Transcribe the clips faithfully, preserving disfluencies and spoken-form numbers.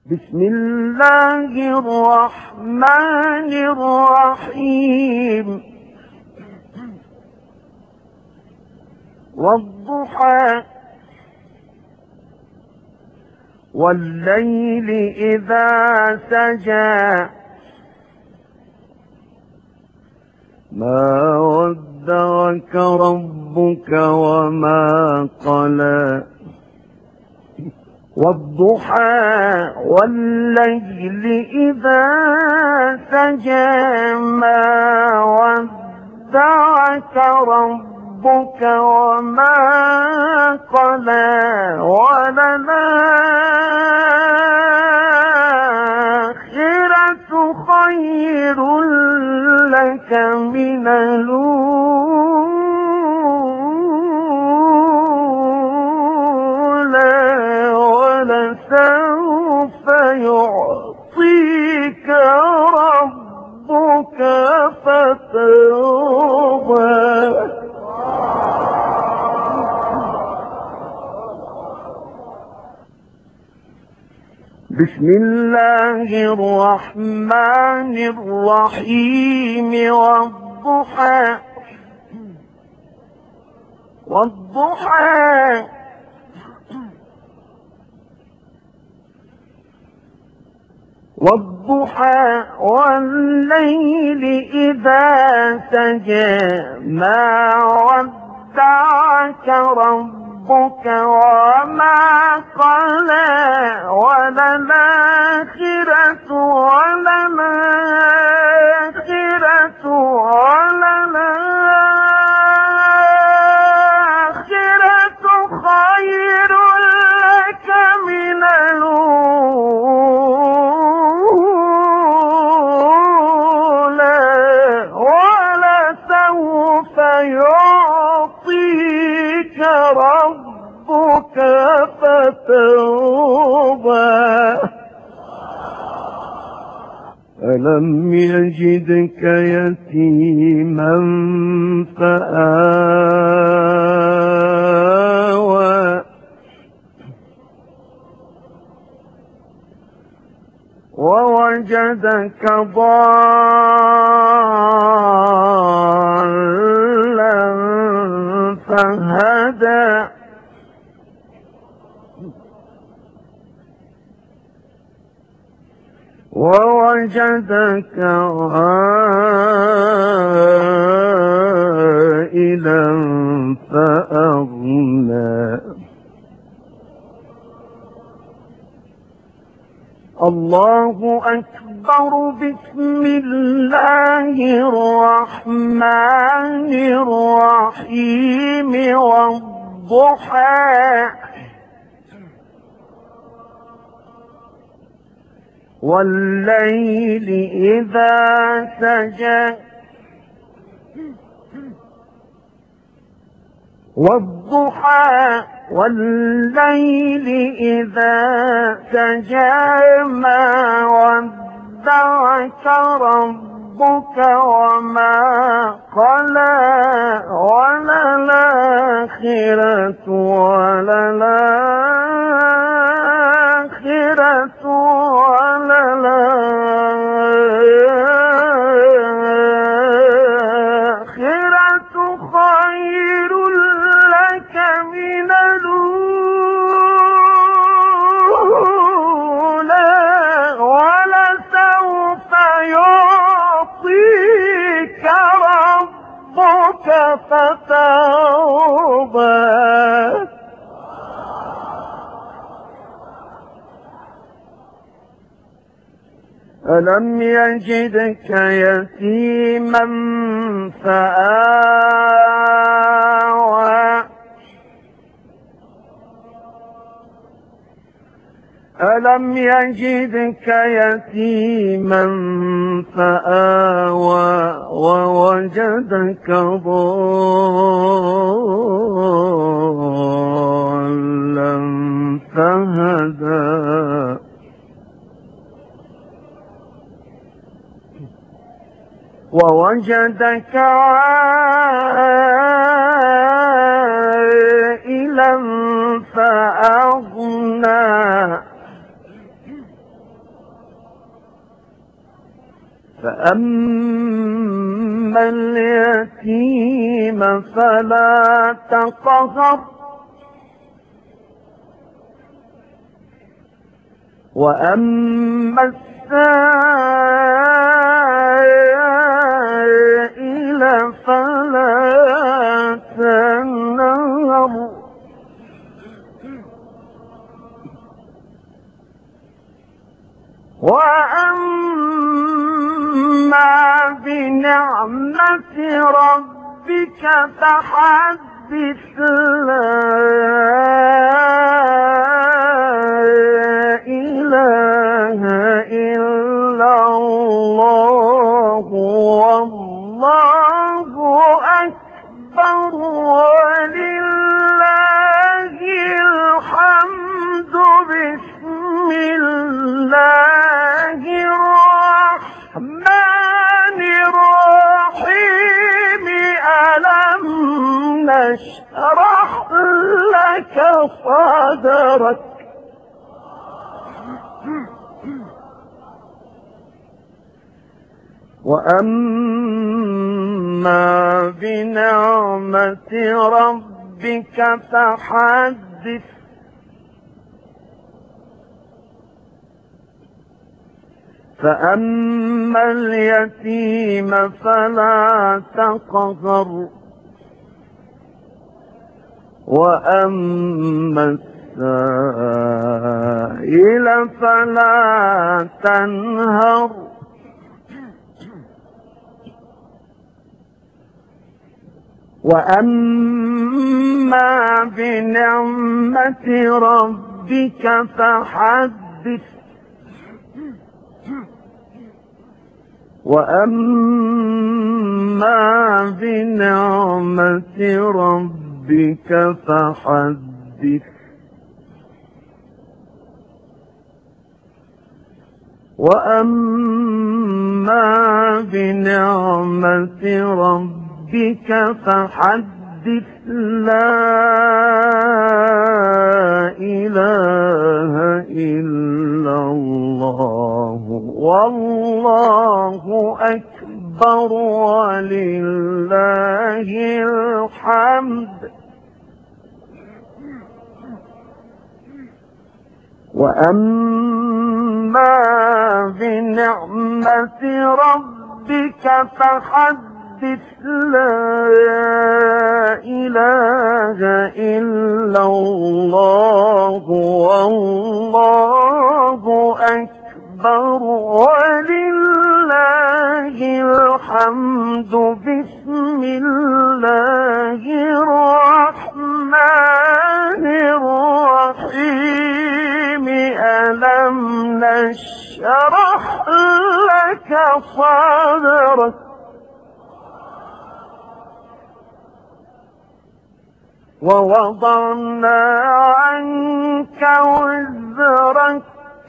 بسم الله الرحمن الرحيم والضحى والليل إذا سجى ما ودعك ربك وما قلى والضحى والليل إذا سجى ما ودعك ربك وما قلى وللآخرة خير لك من الأولى ولسوف يعطيك ربك فترضى. بسم الله الرحمن الرحيم والضحى والضحى والضحى والليل إذا سجى ما ودعك ربك وما قلى وللآخرة وللآخرة وللآخرة خير لك من الأولى ولسوف يعطيك ربك فترضى. ألم يجدك يتيما فآوى ووجدك ضالا فهدى ووجدك عائلا فأغنى. الله أكبر. بسم الله الرحمن الرحيم والضحى والليل إذا سجى والضحى والليل إذا سجى ما ودعك ربك وما قلى وللآخرة وللآخرة وللآخرة خير لك من الأولى ولسوف يعطيك ربك فترضى. ألم يجدك يتيما فآوى ألم يجدك يتيما فآوى ووجدك ضالا فهدى ووجدك عائلا فأغنى فأما اليتيم فلا تقهر وأما السائل فلا تنهر وأما بنعمة ربك فحدث لا إله إلا الله والله أكبر ولله الحمد بسم الله الرحمن الرحيم ألم نشرح لك صدرك وأما بنعمة ربك فحدث فأما اليتيم فلا تقهر وأما السائل فلا تنهر وأما بنعمة ربك فحدث وأما بنعمة ربك فحدث وأما بنعمة ربك فحدث لا إله إلا الله والله أكبر ولله الحمد وأما بنعمة ربك فحدث لا إله إلا الله والله أكبر ولله الحمد بسم الله الرحمن الرحيم ألم نشرح لك صدرك ووضعنا عنك وزرك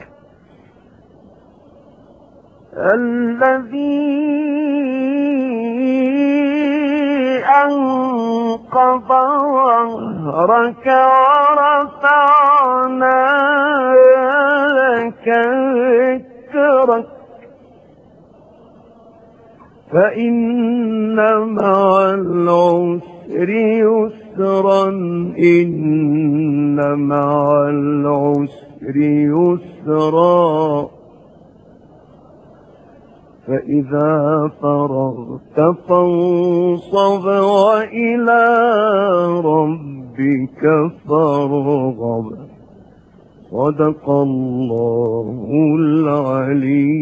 الذي أنقض ظهرك ورفعنا لك ذكرك فإن مع العسر يسرا إن مع العسر يسرا فإذا فرغت فانصب وإلى ربك فارغب صدق الله العلي